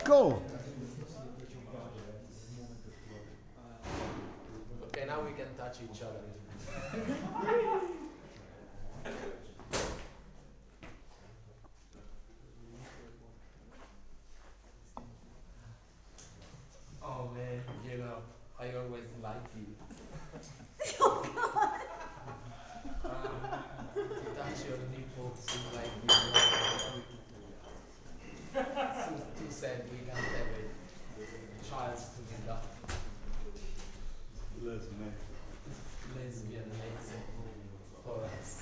go. Okay, now we can touch each other. Oh man, you know, I always like you. Touch your nipples is like too sad we can't have a child together. Lesbian makes it for us.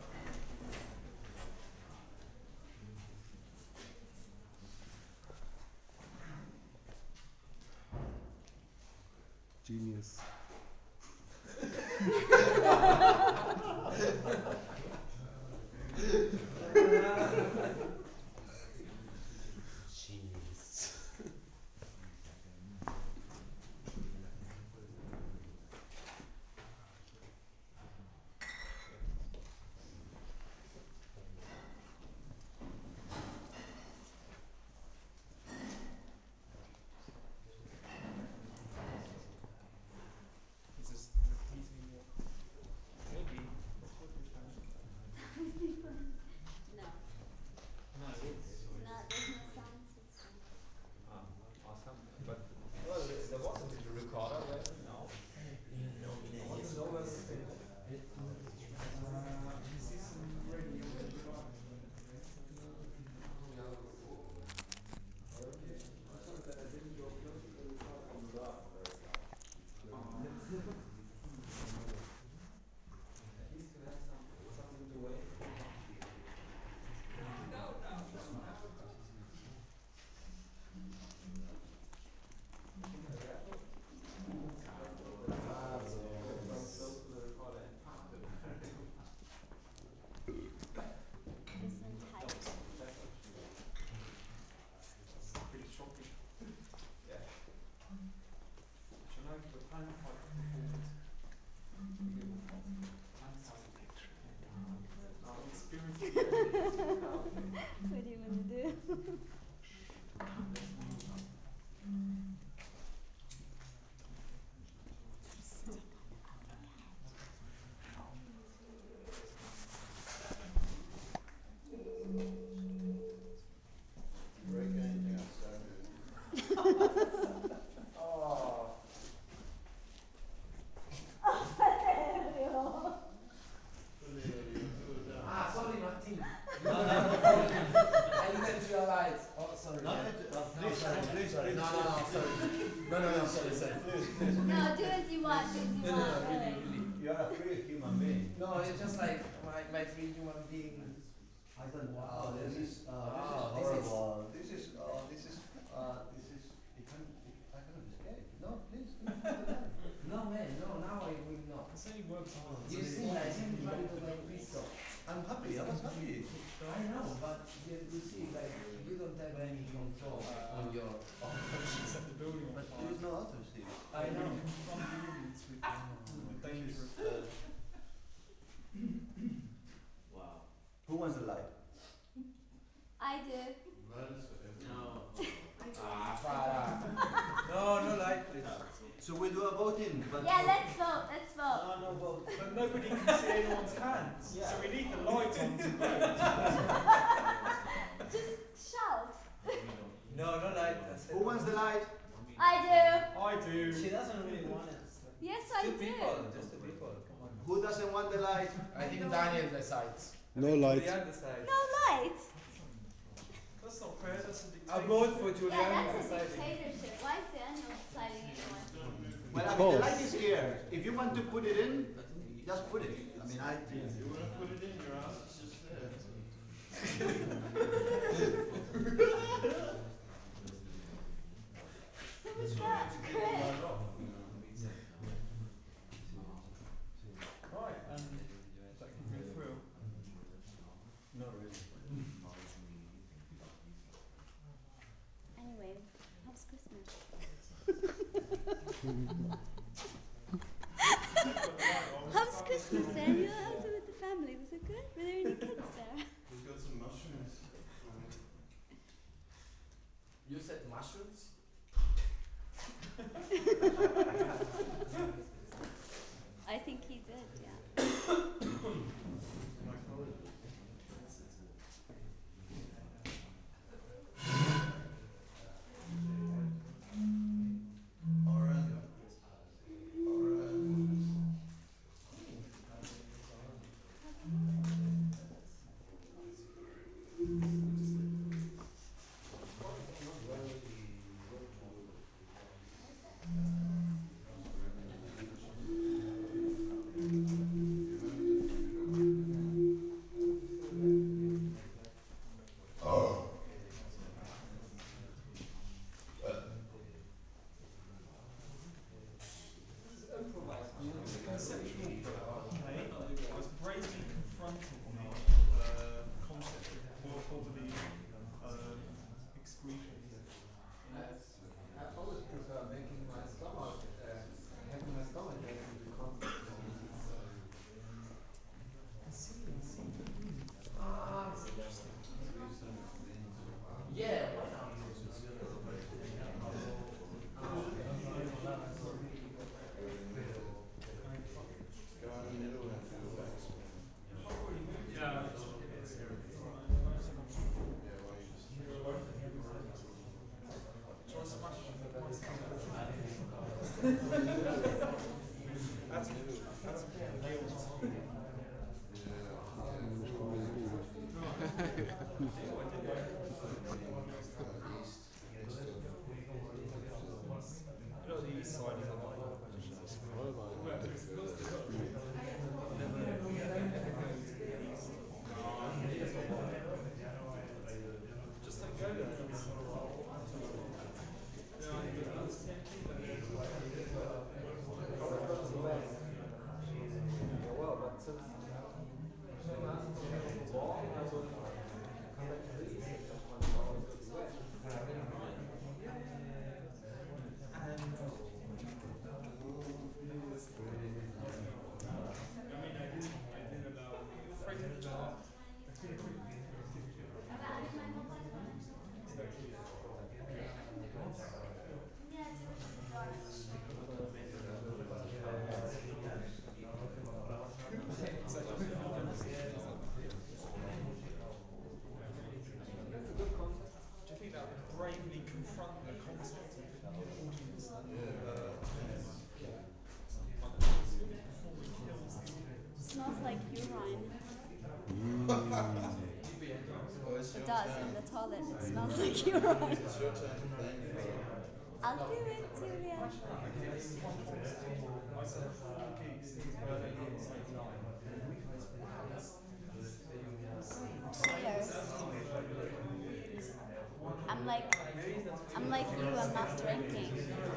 Genius. Jeez. Is this repeating what? Maybe. That's what you're trying to No, No, it is. there's no sound system. Awesome. But well, there wasn't a recorder, right? No. I want to know whether this is radio. Something to wait. Isn't tight. Pretty shocking. Yeah. Schon habe ich total performance. Experience. What do you want to do? Break anything I started. Oh. Ah, sorry, Martin. I didn't realize. Oh, sorry. Please, please, Sorry. No, sorry. No, sorry. No, do as you want, do as you No, want. really. you are a free human being. No, it's just like my free human being. I don't. Wow, this this is is horrible. This is. I cannot escape. No, please. No, man, no, now I will not. It's only works on. You see, I didn't try to like pistol. I'm happy. I was happy. I know, but you see, like, you don't have any control on your She's at the building. But there is no other Steve. I know. Dangerous. Wow. Who wants the light? I do. Ah, para. No light, please. So we do a voting, but Yeah, let's vote, let's vote. no vote. But nobody can see anyone's hands. Yeah. So we need the light on to vote. Just shout. No light. That's it. Who wants the light? I do. I do. She doesn't really want it. Yes, I do. Just two people. Come on. Who doesn't want the light? I think Daniel decides. No light. The other side. No light. That's not fair. That's a I dictatorship. vote for Yeah, Juliana. that's a dictatorship. Why is Daniel deciding anyone? Well, I mean, the light is here. If you want to put it in, just put it. I mean, I. You want to put it in your house? It's just there. Who was that? Chris. Right, and that can go through. Not really. Anyway, how's Christmas? How's Christmas, Daniel? How's it with the family? Was it good? Were there any kids there? We've got some mushrooms. You You said mushrooms? I think he did, yeah. Smells like urine. It does in the toilet. It smells like urine. I'll do it, Julia. Cheers. I'm like you. I'm not drinking.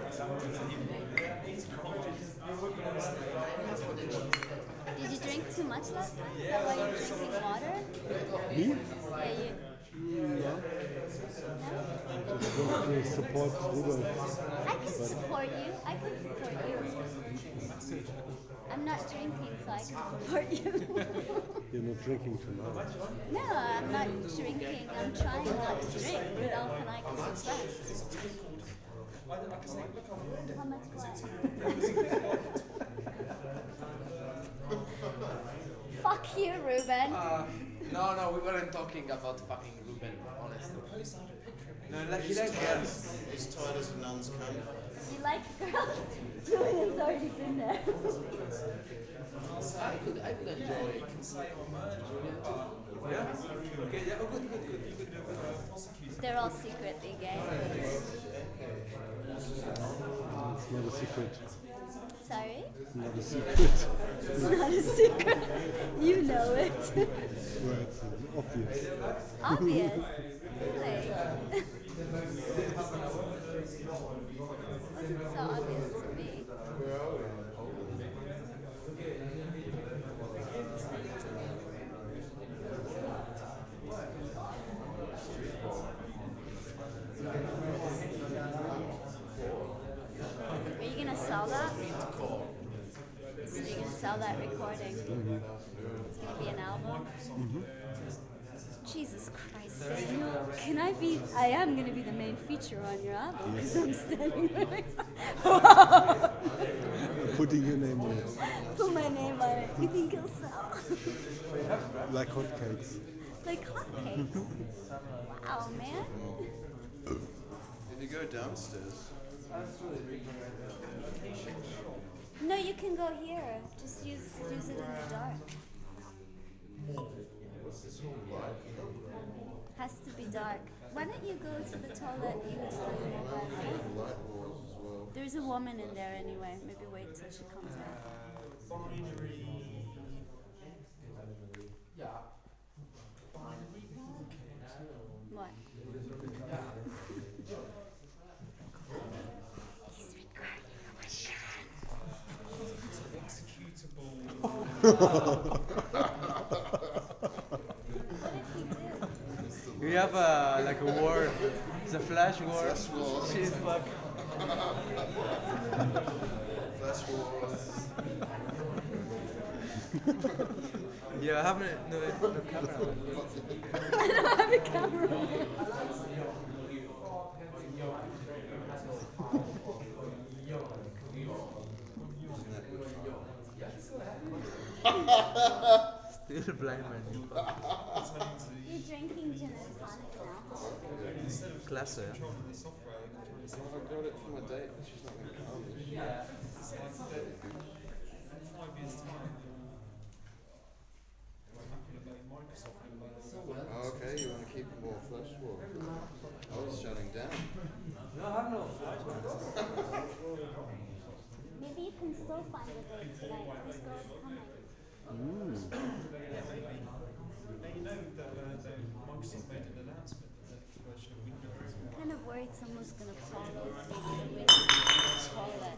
Did you drink too much last night? Is that why you're drinking water? Me? Yeah, you. Yeah. No? Just want to support Rudolf. I can support you. I can support you. I'm not drinking, so I can support you. You're not drinking tonight. No, I'm not drinking. I'm trying not to drink. Rudolph and I can suppress. How much wine? Fuck you, Ruben. No, we weren't talking about fucking Ruben, honestly. No, like, he likes girls. As tight as a nun's coat. You like girls? Julian's already been there. I could enjoy it. Yeah? Okay, yeah, good. You could They're all secretly gay. It's not a secret. Sorry? It's not a secret. It's not a secret. You know it. Well, it's obvious. Obvious. Really? Wasn't so obvious to me. Are you gonna sell that? So you're gonna sell that recording? It's gonna be an album? Jesus Christ, there's no can I be? I am gonna be the main feature on your album because I'm standing right. Putting your name on it. Put my name on it. You think it'll sell? Like hotcakes. Like hotcakes. Wow, man. If you go downstairs, No, you can go here. Just use it in the dark. Has to be dark. Why don't you go to the toilet? Use the mobile phone? light walls as well. There's a woman in there anyway. Maybe wait till she comes out. What? He's recording. What did he do? We have like a war. It's a flash war. Flash war. Shit, fuck. Flash wars. Yeah, I have no camera. I don't have a camera. Still blind man. You fuck. You're drinking gin and tonic now. Class, yeah. I got it for my date, but she's not going to come. is she? Oh, okay, you want to keep it more flash war. I was shutting down. No, I have no flash. Maybe you can still find a date tonight. This girl's coming. I'm kind of worried someone's gonna fall asleep in the toilet.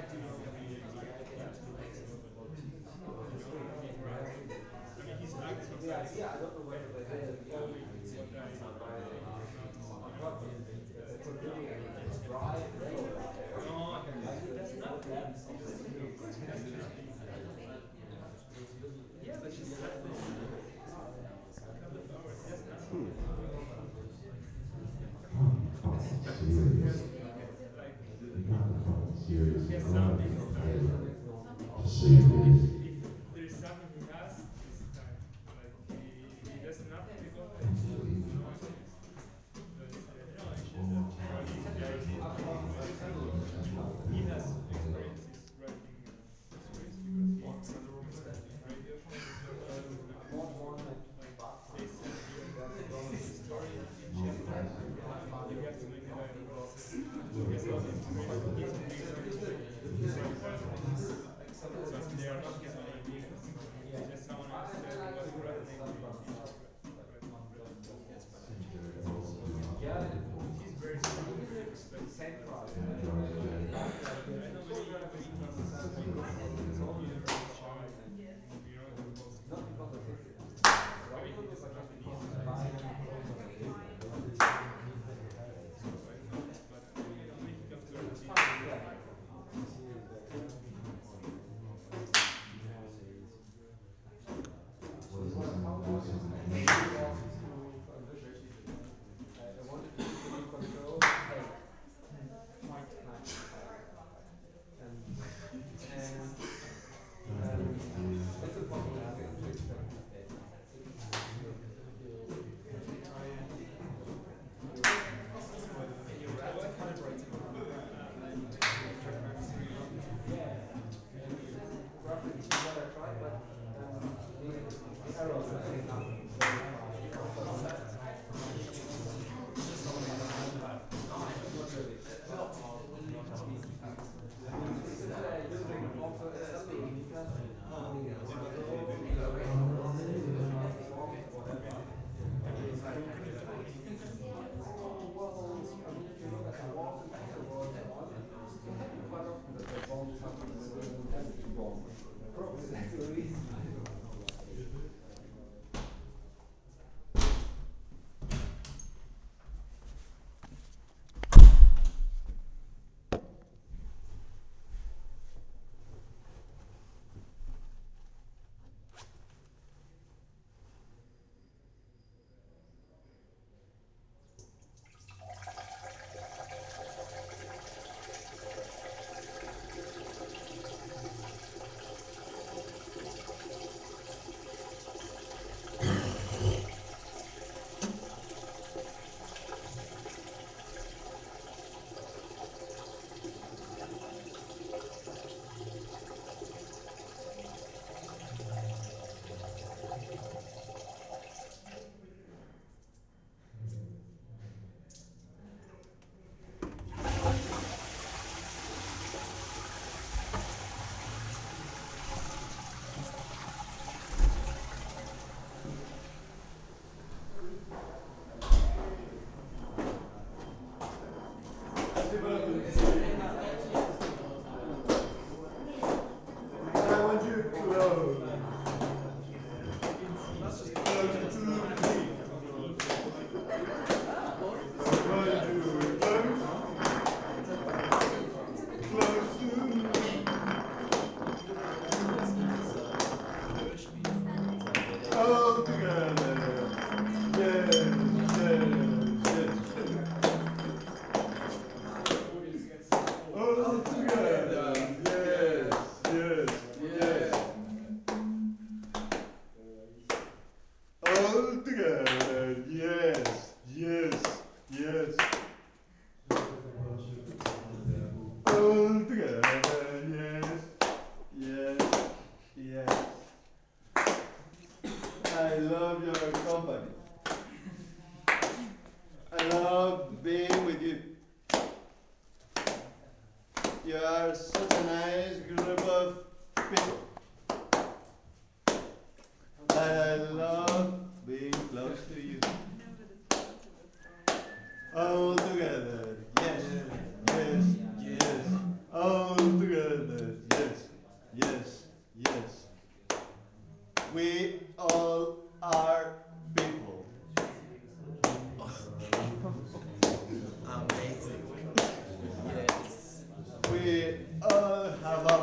All together, yes, yes, yes. All together,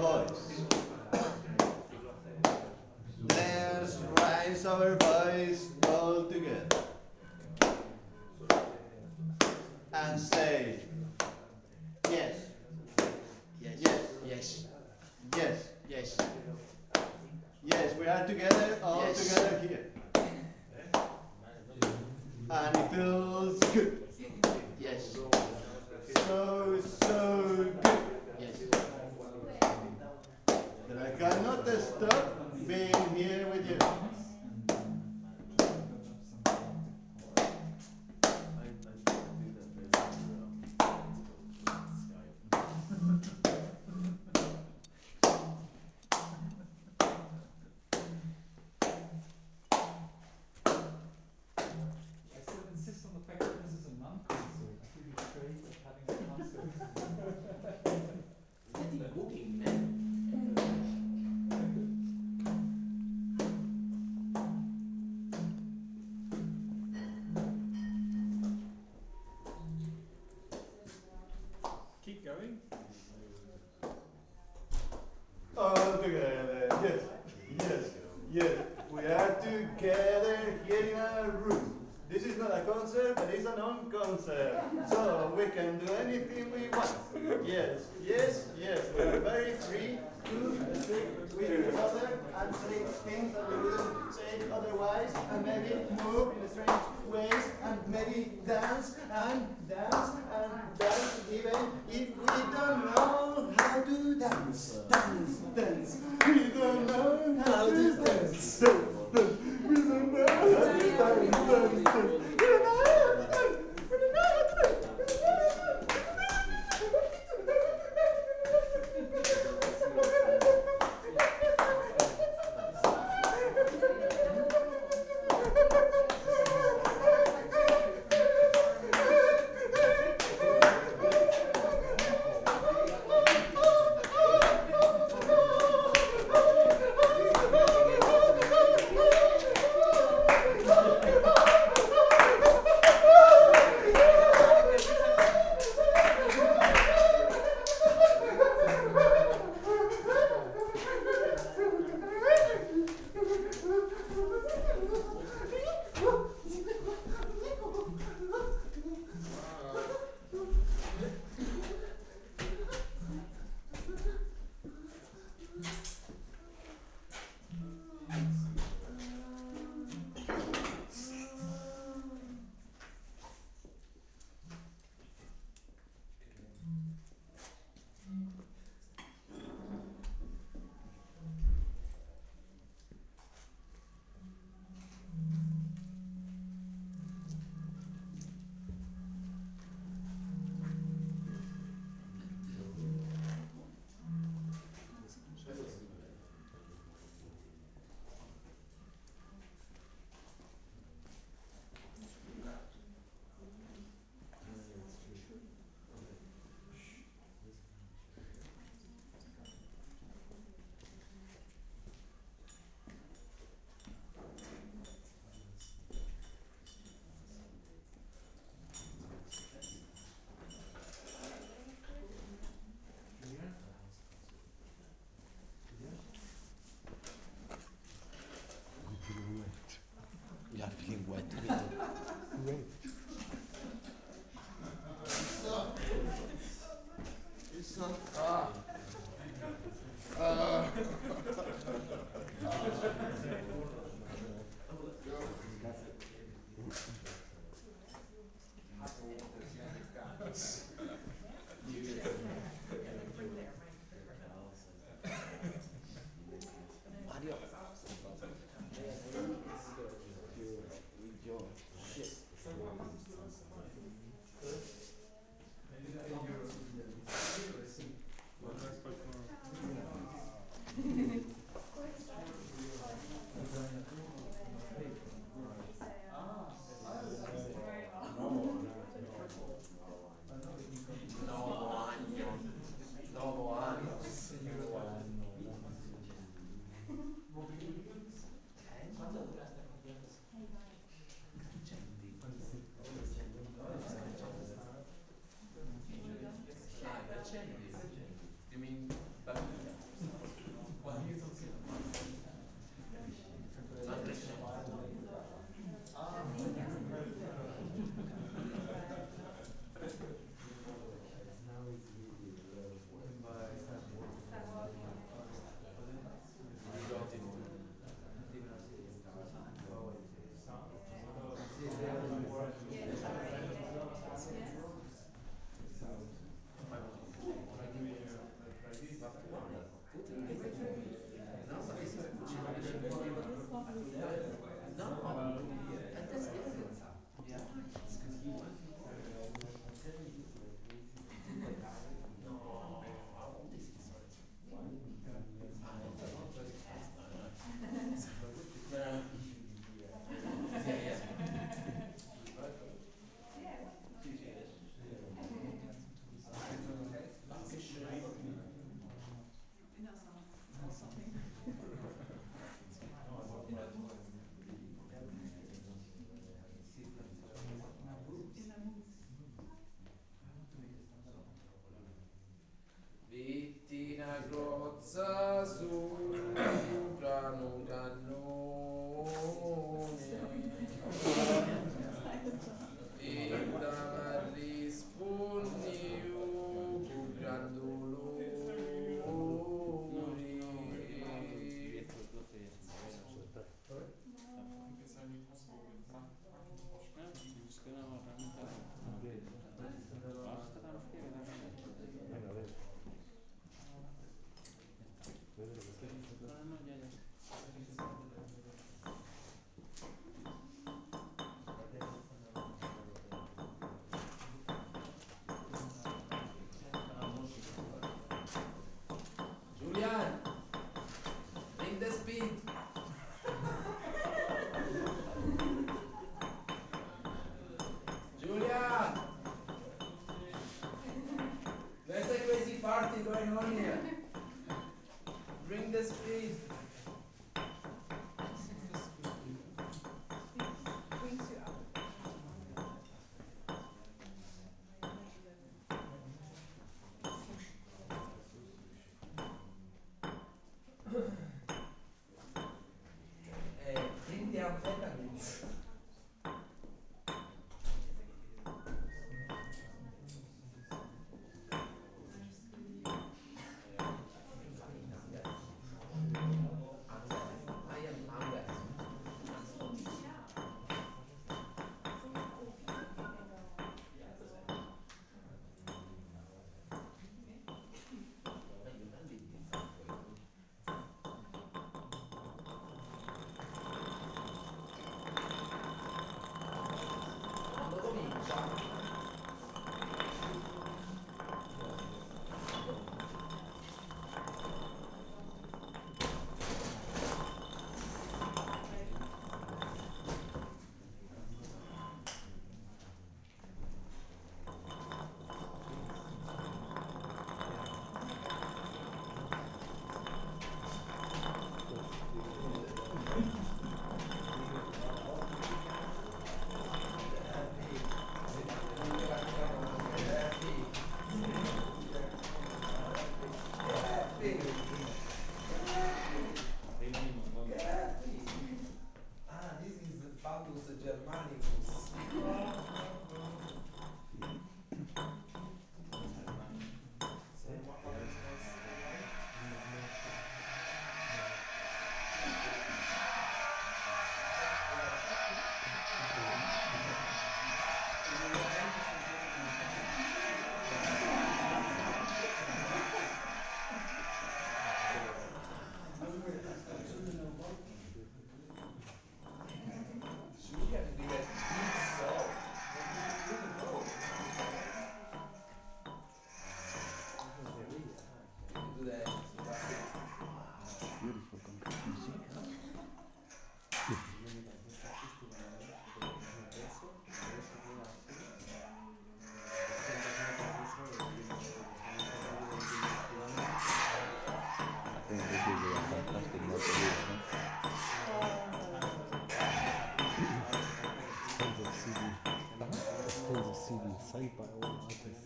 voice. Let's raise our voice all together and say yes, Yes. yes, Yes. yes, Yes. yes. We are together, all Yes. together here, and it feels good. Yes. So good Yes. that I cannot stop being here with you. I still insist on the fact that this is a non-concert. I feel betrayed of having a concert. Keep going. All together, yes, yes, yes. We are together here in a room. This is not a concert, but it's a non-concert. So we can do anything we want. Yes, yes, yes. We are very free to speak with each other and say things that we wouldn't say otherwise, and maybe move in strange ways, and maybe dance and dance and dance, even if we don't know how to dance. Dance, dance. We don't know how to dance. Dance, dance. We don't know how to dance. Dance, dance. We don't know how to dance. We don't know how to dance. We are feeling wet. Great. Mario. You mean passa sopra un cannone e da rispondi con gran dolore. Julian, bring the speed. Julian, there's a crazy party going on here. Bring the speed. Bring the amphetamines. Ah, this is Baldus Germanicus. Julian, we have big soul. Do that. Beautiful composition. I think they give you a fantastic motivation. Tons of CD signed by all artists.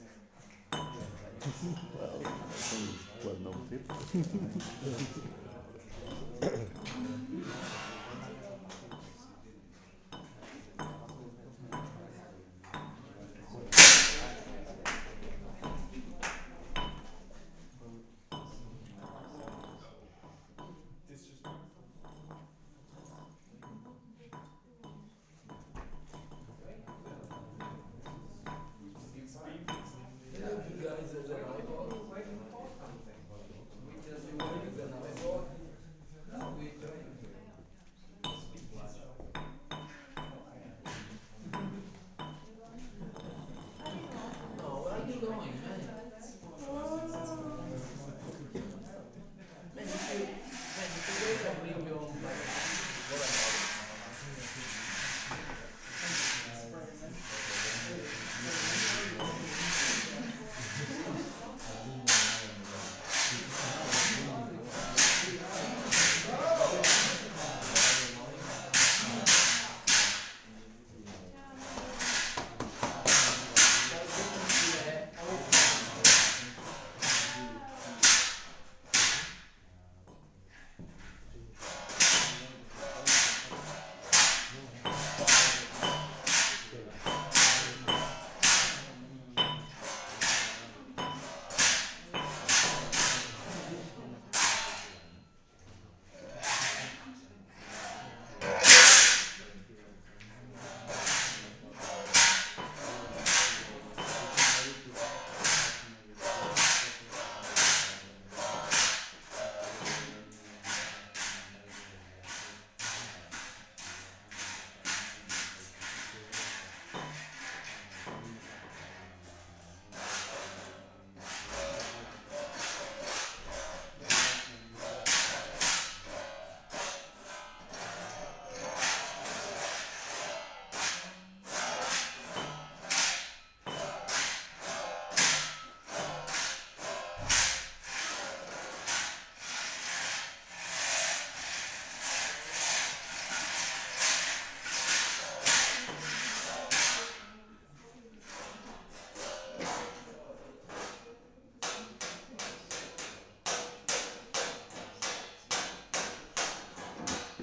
Well, some well-known people. You guys as an iPod. We just you guys as an iPod. We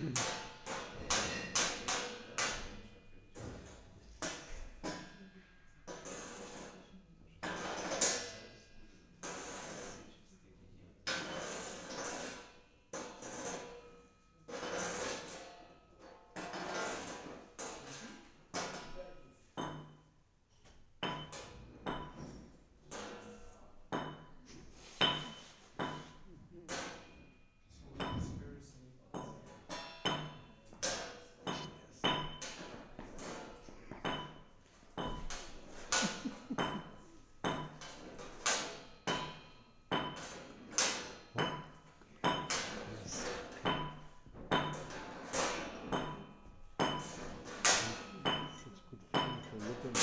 Such good feeling for looking.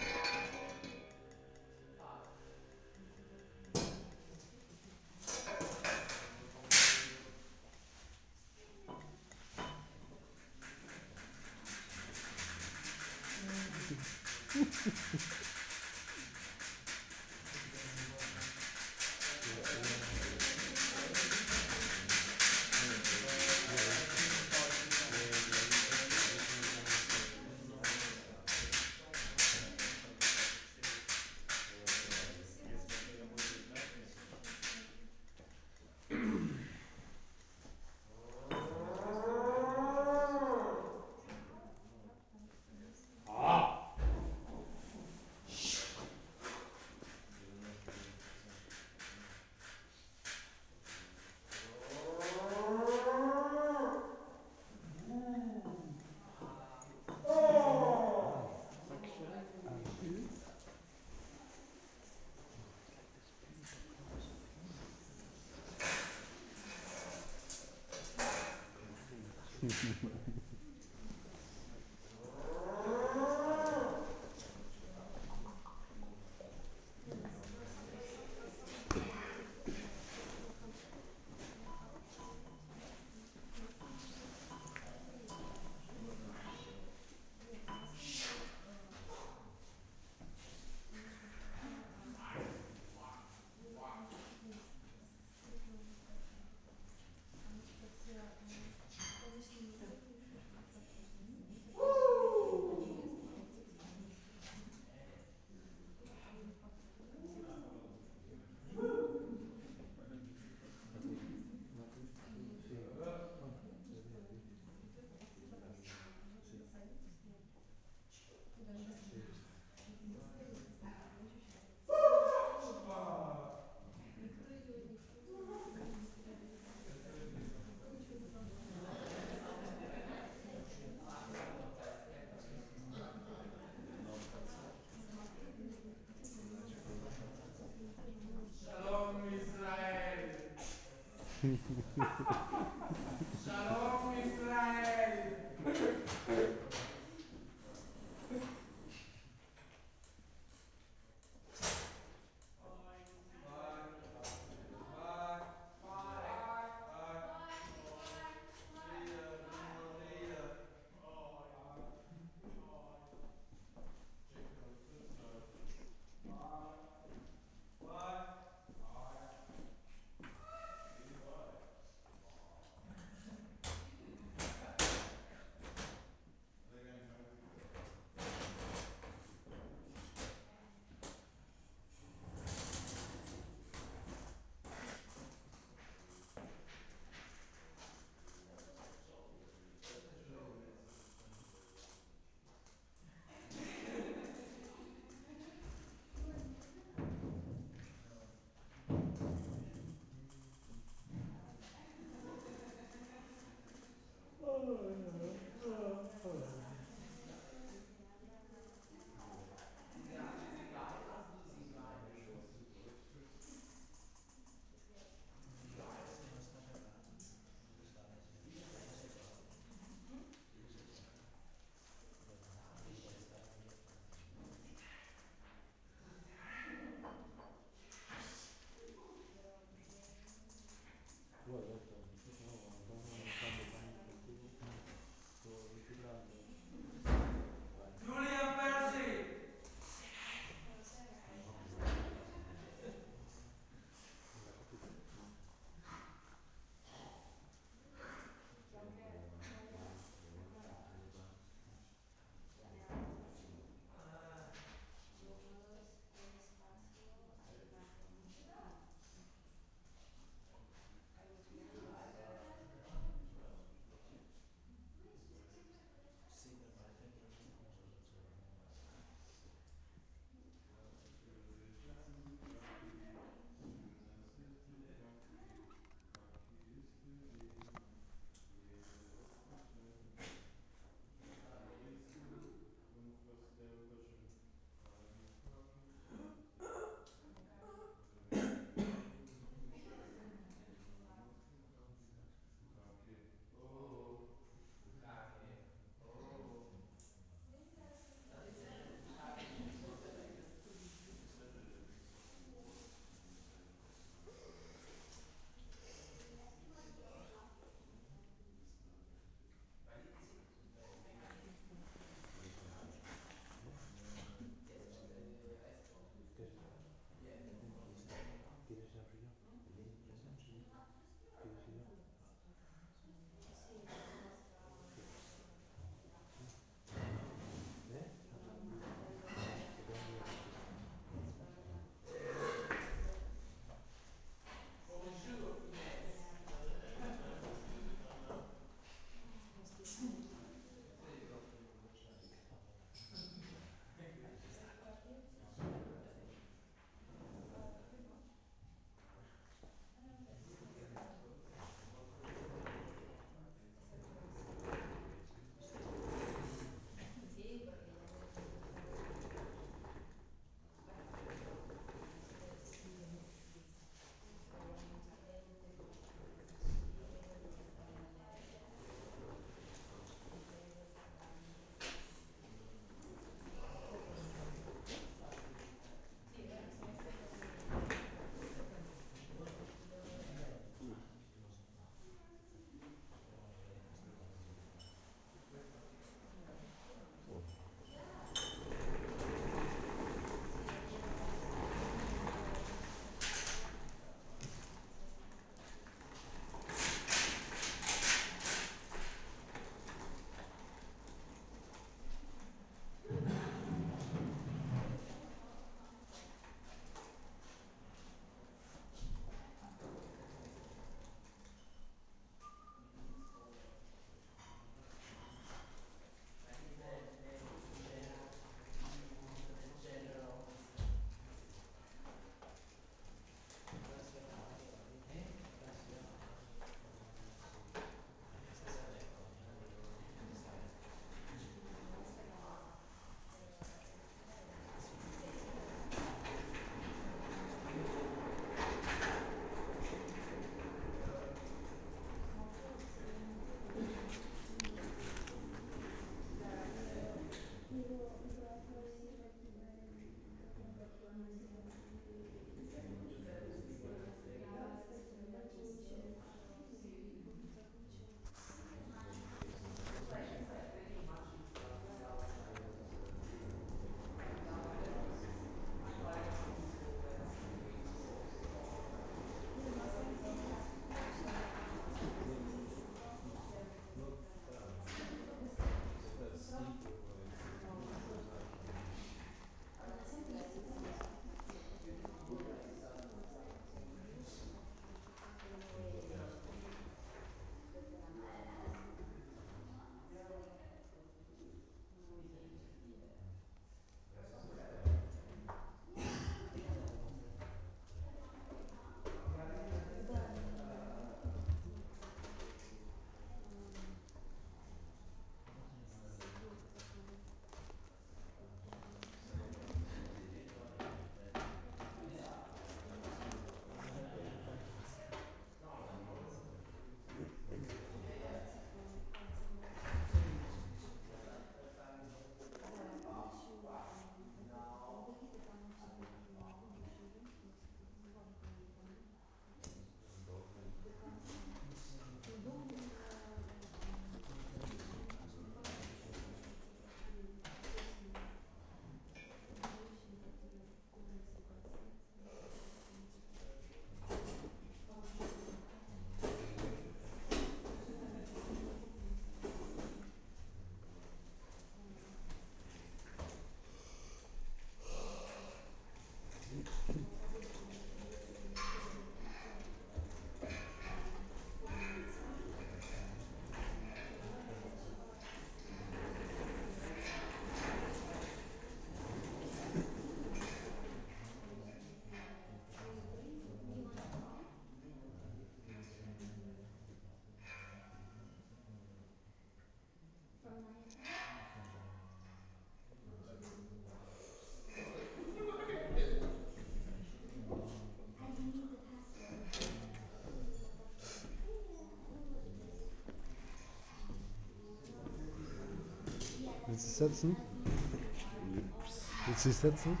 Willst du dich setzen? Willst du dich setzen?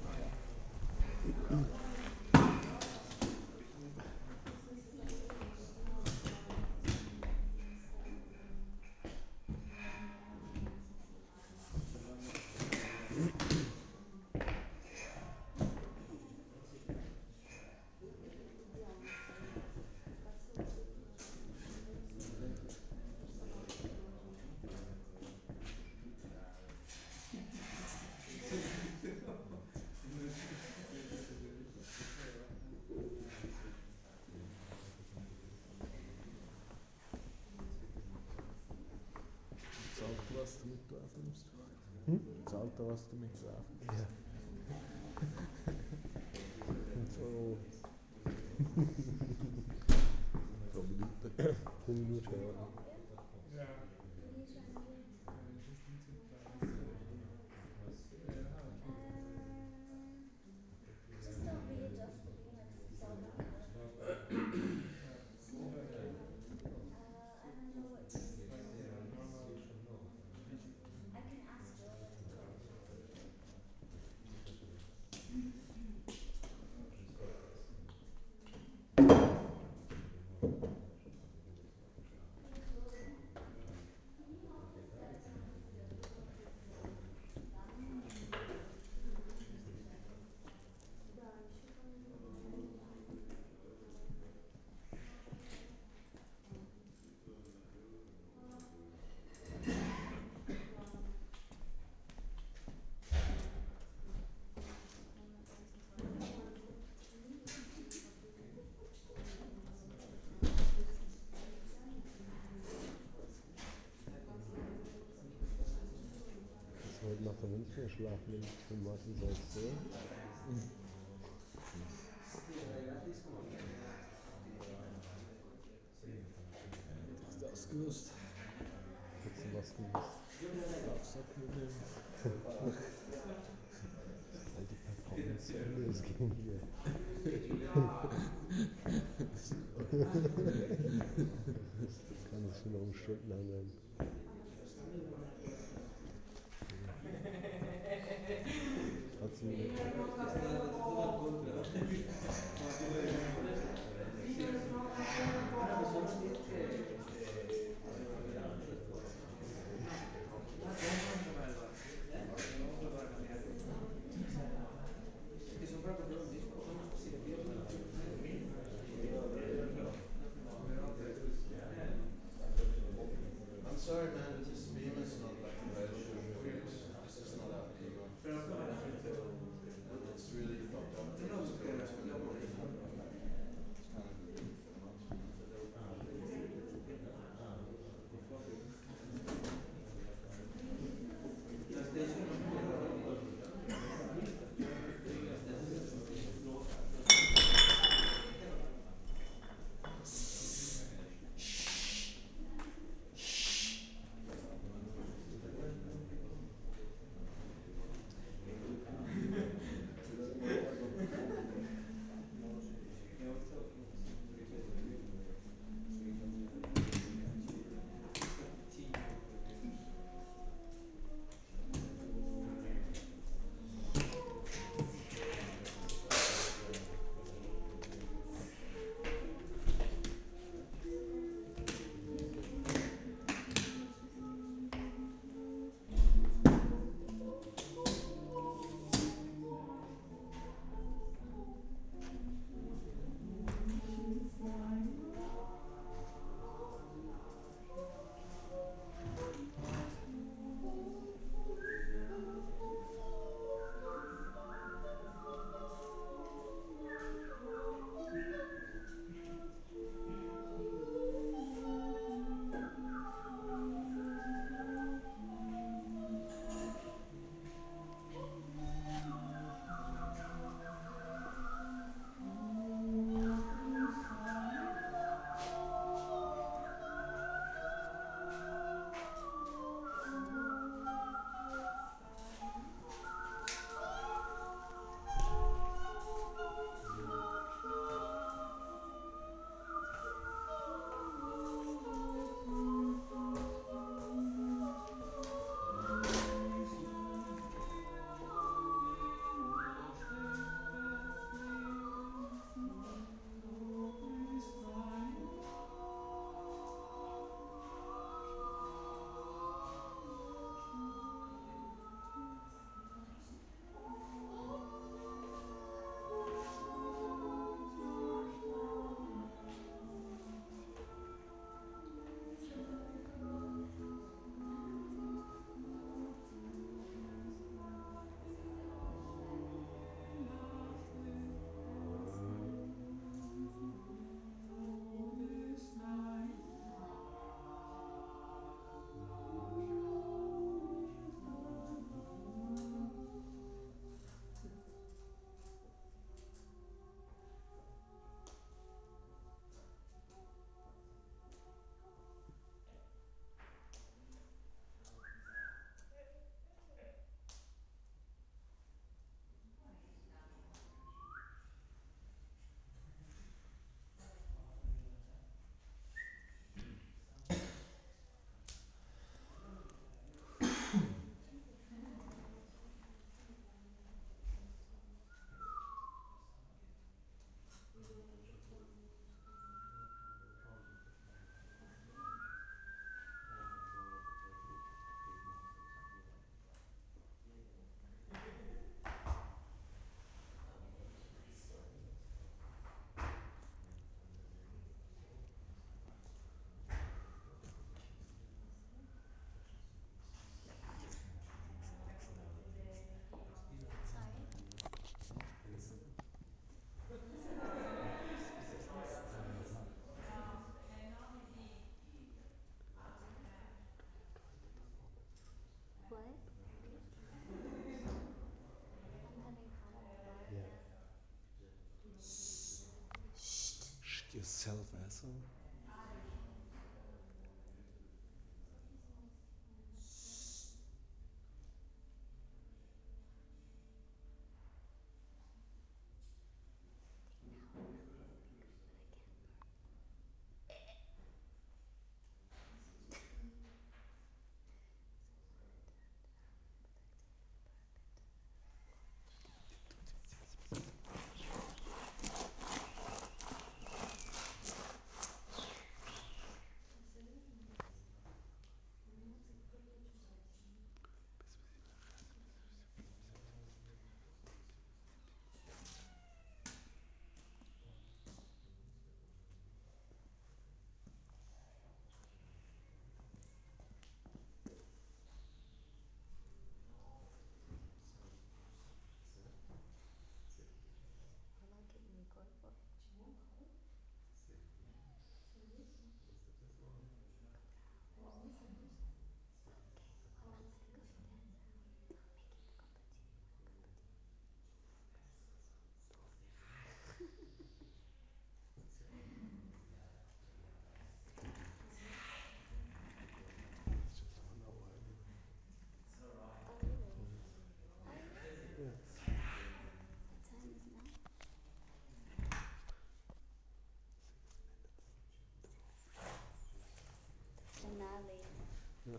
Was du mit drauf nimmst. Das Alter, was du mit drauf nimmst. Ja. 2 Euro. Pro Minute. Pro Minute, ja. Heute nach der Münchner schlafen im Martin Salz, oder? Hast du das gewusst? Hättest du was gewusst? Schlafsack mitnehmen. Alte Performance, das ging hier. Das kann ich schon noch umstritten anhören. I'm sorry, man, this beam is not Self-vessel? Finale. Yeah.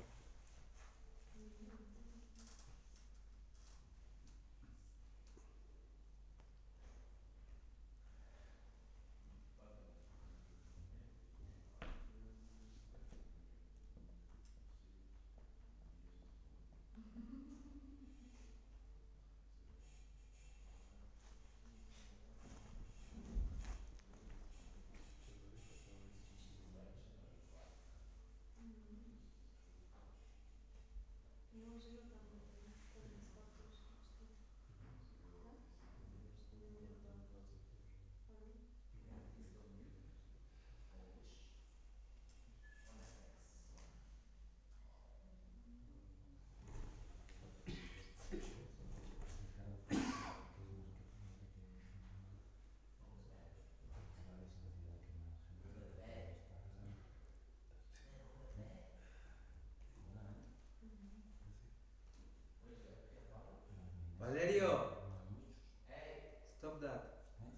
Valerio! Stop that.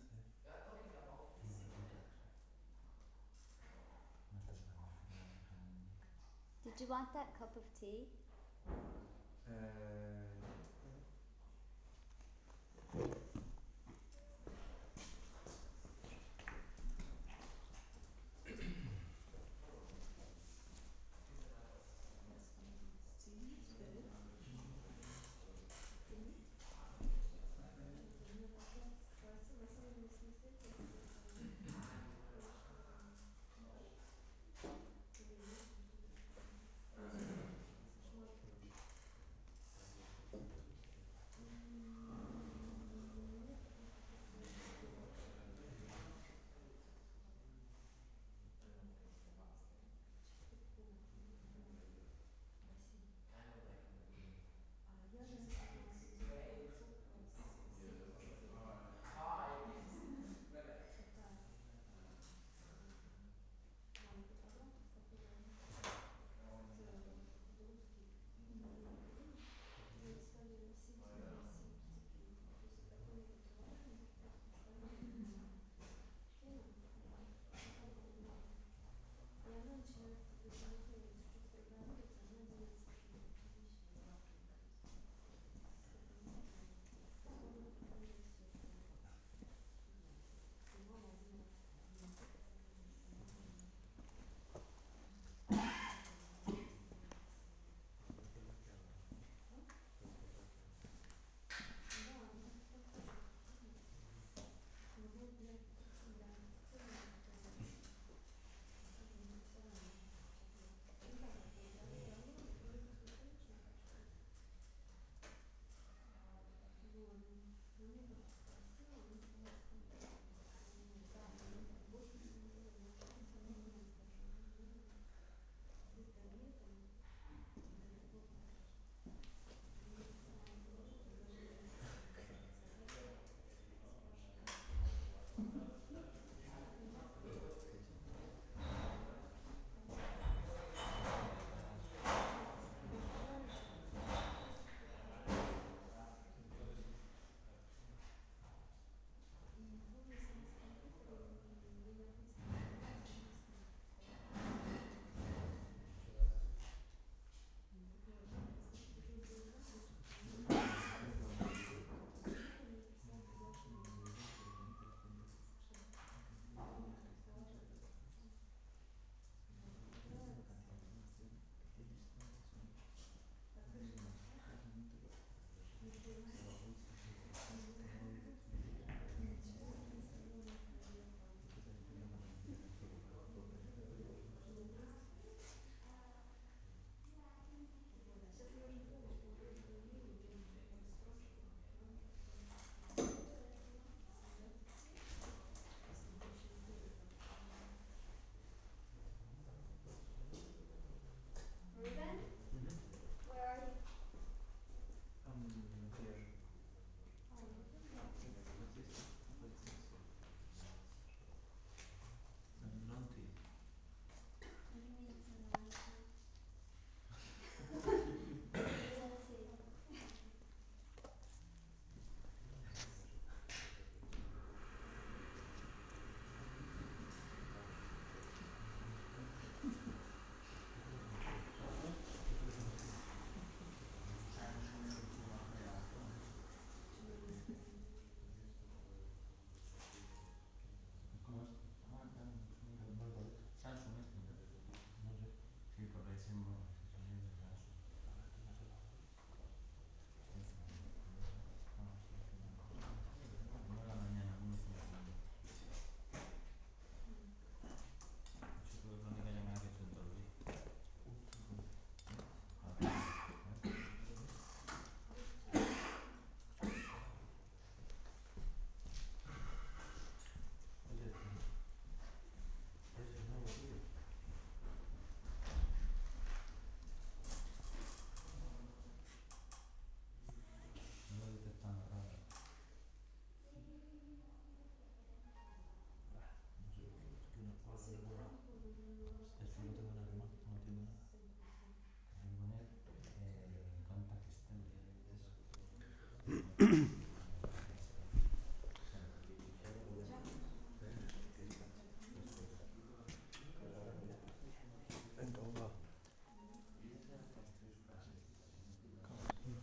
Did you want that cup of tea?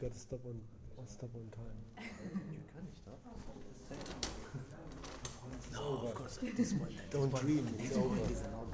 got to stop on time. You kann nicht, ne? No, of course. Don't dream. It's over.